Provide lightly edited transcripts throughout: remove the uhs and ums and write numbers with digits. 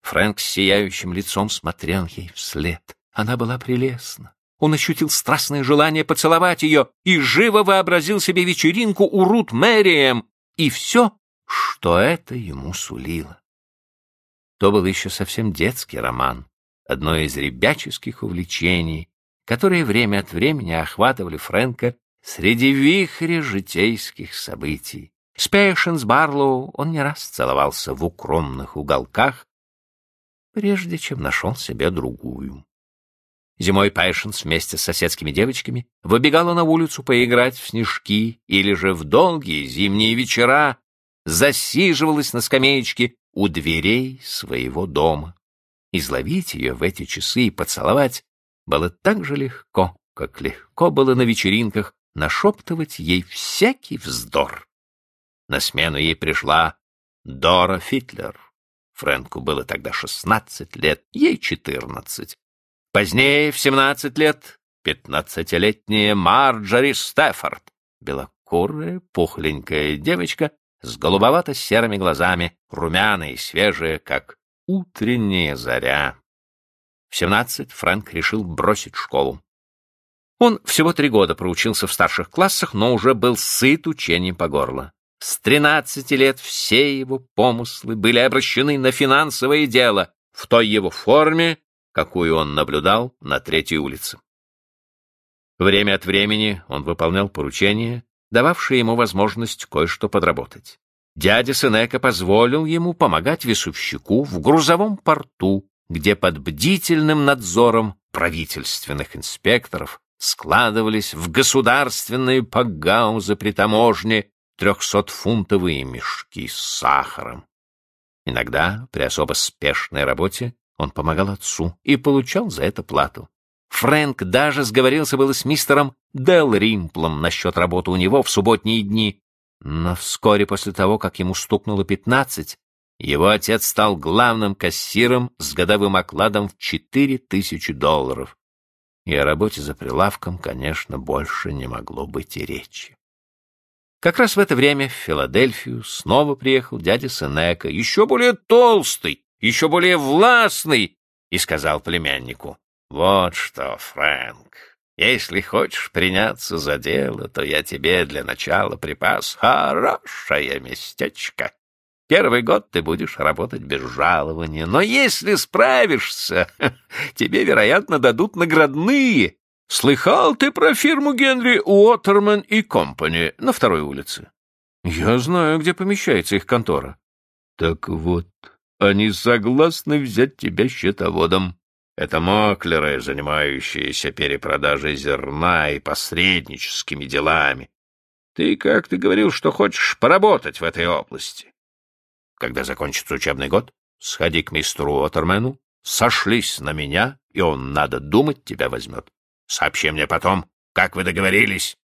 Фрэнк с сияющим лицом смотрел ей вслед. Она была прелестна. Он ощутил страстное желание поцеловать ее и живо вообразил себе вечеринку у Рут Мэриэм и все, что это ему сулило. То был еще совсем детский роман, одно из ребяческих увлечений, которые время от времени охватывали Фрэнка среди вихря житейских событий. С Пейшенс Барлоу он не раз целовался в укромных уголках, прежде чем нашел себе другую. Зимой Пейшенс вместе с соседскими девочками выбегала на улицу поиграть в снежки или же в долгие зимние вечера засиживалась на скамеечке у дверей своего дома. Изловить ее в эти часы и поцеловать было так же легко, как легко было на вечеринках нашептывать ей всякий вздор. На смену ей пришла Дора Фитлер. Фрэнку было тогда 16 лет, ей 14. Позднее, в 17 лет, 15-летняя Марджори Стефорд, белокурая, пухленькая девочка с голубовато-серыми глазами, румяная и свежая, как утренняя заря. В 17 Фрэнк решил бросить школу. Он всего 3 года проучился в старших классах, но уже был сыт учением по горло. С 13 лет все его помыслы были обращены на финансовое дело в той его форме, какую он наблюдал на 3-й улице. Время от времени он выполнял поручения, дававшие ему возможность кое-что подработать. Дядя Сенека позволил ему помогать весовщику в грузовом порту, где под бдительным надзором правительственных инспекторов складывались в государственные пагаузы при таможне 300-фунтовые мешки с сахаром. Иногда, при особо спешной работе, он помогал отцу и получал за это плату. Фрэнк даже сговорился было с мистером Дэлримплом насчет работы у него в субботние дни, но вскоре после того, как ему стукнуло 15, его отец стал главным кассиром с годовым окладом в $4000. И о работе за прилавком, конечно, больше не могло быть и речи. Как раз в это время в Филадельфию снова приехал дядя Сенека, еще более толстый, еще более властный, и сказал племяннику: «Вот что, Фрэнк, если хочешь приняться за дело, то я тебе для начала припас хорошее местечко. Первый год ты будешь работать без жалования, но если справишься, тебе, вероятно, дадут наградные. Слыхал ты про фирму Генри Уотерман и Компани на 2-й улице?» «Я знаю, где помещается их контора». «Так вот, они согласны взять тебя счетоводом. Это маклеры, занимающиеся перепродажей зерна и посредническими делами. Ты как-то говорил, что хочешь поработать в этой области. Когда закончится учебный год, сходи к мистеру Уотермену, сошлись на меня, и он, надо думать, тебя возьмет. Сообщи мне потом, как вы договорились».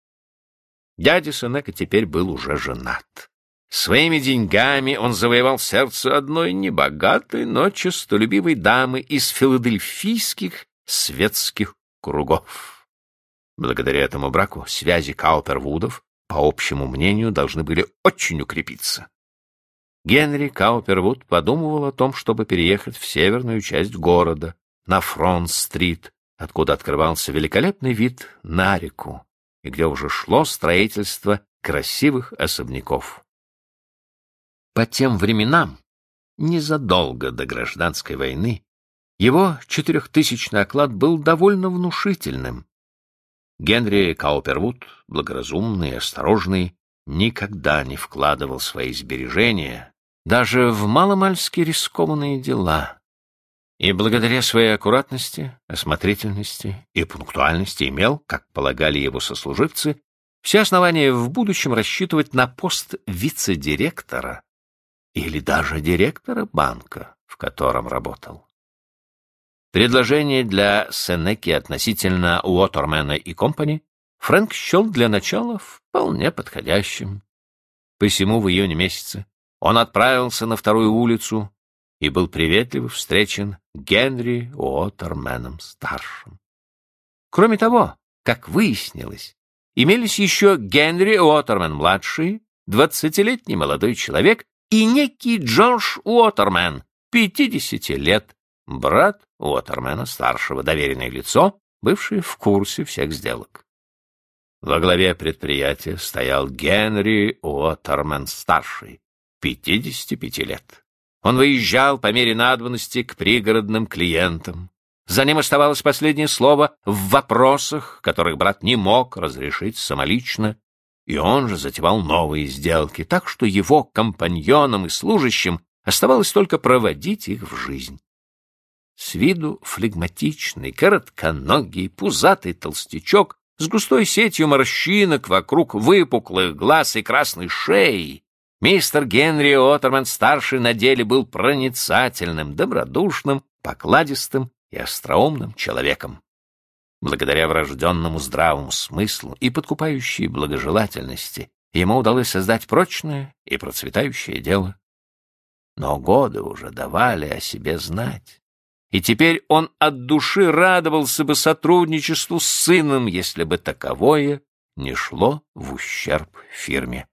Дядя Сенека теперь был уже женат. Своими деньгами он завоевал сердце одной небогатой, но честолюбивой дамы из филадельфийских светских кругов. Благодаря этому браку связи Каупервудов, по общему мнению, должны были очень укрепиться. Генри Каупервуд подумывал о том, чтобы переехать в северную часть города, на Фронт-стрит, откуда открывался великолепный вид на реку, и где уже шло строительство красивых особняков. По тем временам, незадолго до гражданской войны, его 4000-й оклад был довольно внушительным. Генри Каупервуд, благоразумный и осторожный, никогда не вкладывал свои сбережения даже в маломальски рискованные дела, и благодаря своей аккуратности, осмотрительности и пунктуальности имел, как полагали его сослуживцы, все основания в будущем рассчитывать на пост вице-директора или даже директора банка, в котором работал. Предложение для Сенеки относительно Уотермена и Компани Фрэнк счел для начала вполне подходящим. Посему в июне месяце он отправился на 2-ю улицу и был приветливо встречен Генри Уотерменом-старшим. Кроме того, как выяснилось, имелись еще Генри Уотермен-младший, 20-летний молодой человек, и некий Джордж Уотермен, 50 лет, брат Уотермена-старшего, доверенное лицо, бывшее в курсе всех сделок. Во главе предприятия стоял Генри Уотермен-старший, 55 лет. Он выезжал по мере надобности к пригородным клиентам. За ним оставалось последнее слово в вопросах, которых брат не мог разрешить самолично, и он же затевал новые сделки, так что его компаньонам и служащим оставалось только проводить их в жизнь. С виду флегматичный, коротконогий, пузатый толстячок с густой сетью морщинок вокруг выпуклых глаз и красной шеи, мистер Генри Уотермен-старший на деле был проницательным, добродушным, покладистым и остроумным человеком. Благодаря врожденному здравому смыслу и подкупающей благожелательности ему удалось создать прочное и процветающее дело. Но годы уже давали о себе знать, и теперь он от души радовался бы сотрудничеству с сыном, если бы таковое не шло в ущерб фирме.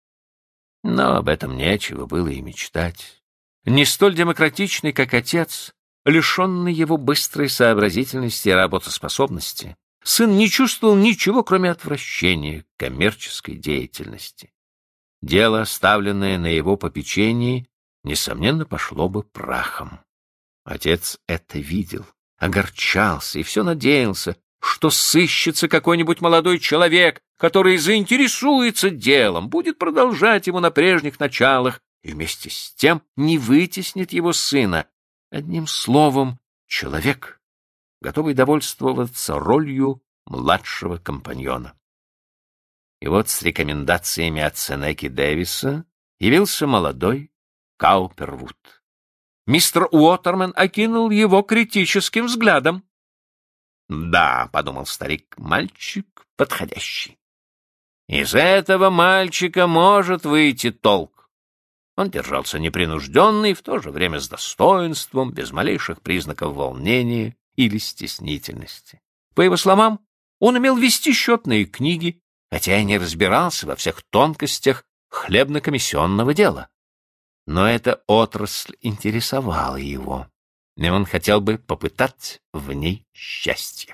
Но об этом нечего было и мечтать. Не столь демократичный, как отец, лишенный его быстрой сообразительности и работоспособности, сын не чувствовал ничего, кроме отвращения к коммерческой деятельности. Дело, оставленное на его попечении, несомненно, пошло бы прахом. Отец это видел, огорчался и все надеялся, что сыщется какой-нибудь молодой человек, который заинтересуется делом, будет продолжать его на прежних началах и вместе с тем не вытеснит его сына. Одним словом, человек, готовый довольствоваться ролью младшего компаньона. И вот с рекомендациями от Сенеки Дэвиса явился молодой Каупервуд. Мистер Уотермен окинул его критическим взглядом. «Да», — подумал старик, — «мальчик подходящий. Из этого мальчика может выйти толк». Он держался непринужденно и в то же время с достоинством, без малейших признаков волнения или стеснительности. По его словам, он умел вести счетные книги, хотя и не разбирался во всех тонкостях хлебно-комиссионного дела. Но эта отрасль интересовала его, и он хотел бы попытать в ней счастье.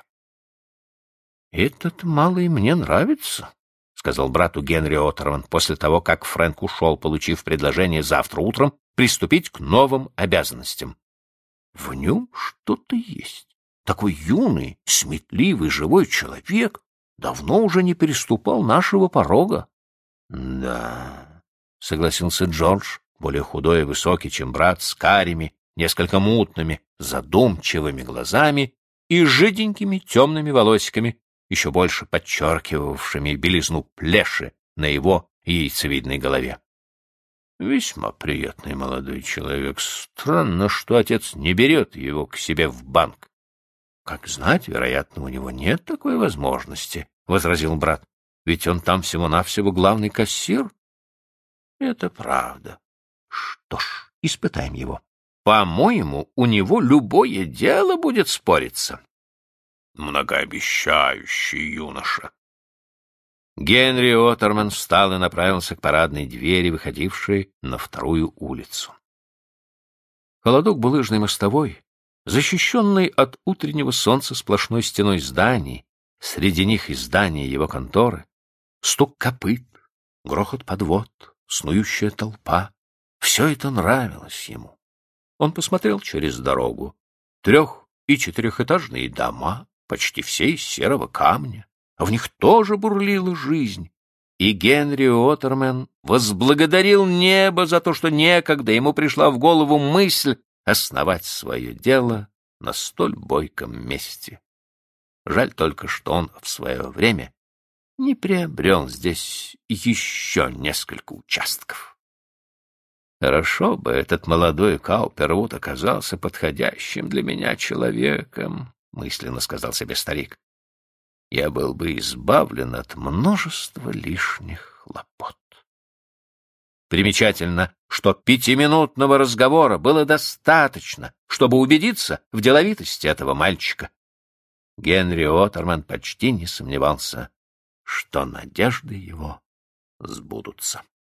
«Этот малый мне нравится», — сказал брату Генри Уотермен после того, как Фрэнк ушел, получив предложение завтра утром приступить к новым обязанностям. «В нем что-то есть. Такой юный, сметливый, живой человек давно уже не переступал нашего порога». «Да», — согласился Джордж, более худой и высокий, чем брат, с карими, несколько мутными, задумчивыми глазами и жиденькими темными волосиками, еще больше подчеркивавшими белизну плеши на его яйцевидной голове. «Весьма приятный молодой человек. Странно, что отец не берет его к себе в банк». «Как знать, вероятно, у него нет такой возможности», — возразил брат. «Ведь он там всего-навсего главный кассир». «Это правда. Что ж, испытаем его. По-моему, у него любое дело будет спориться». «Многообещающий юноша». Генри Уотермен встал и направился к парадной двери, выходившей на вторую улицу. Холодок булыжной мостовой, защищенный от утреннего солнца сплошной стеной зданий, среди них и здания его конторы, стук копыт, грохот подвод, снующая толпа — все это нравилось ему. Он посмотрел через дорогу. 3- и 4-этажные дома, почти все из серого камня, а в них тоже бурлила жизнь. И Генри Уотермен возблагодарил небо за то, что некогда ему пришла в голову мысль основать свое дело на столь бойком месте. Жаль только, что он в свое время не приобрел здесь еще несколько участков. «Хорошо бы этот молодой Каупервуд оказался подходящим для меня человеком», — мысленно сказал себе старик. «Я был бы избавлен от множества лишних хлопот». Примечательно, что 5-минутного разговора было достаточно, чтобы убедиться в деловитости этого мальчика. Генри Уотермен почти не сомневался, что надежды его сбудутся.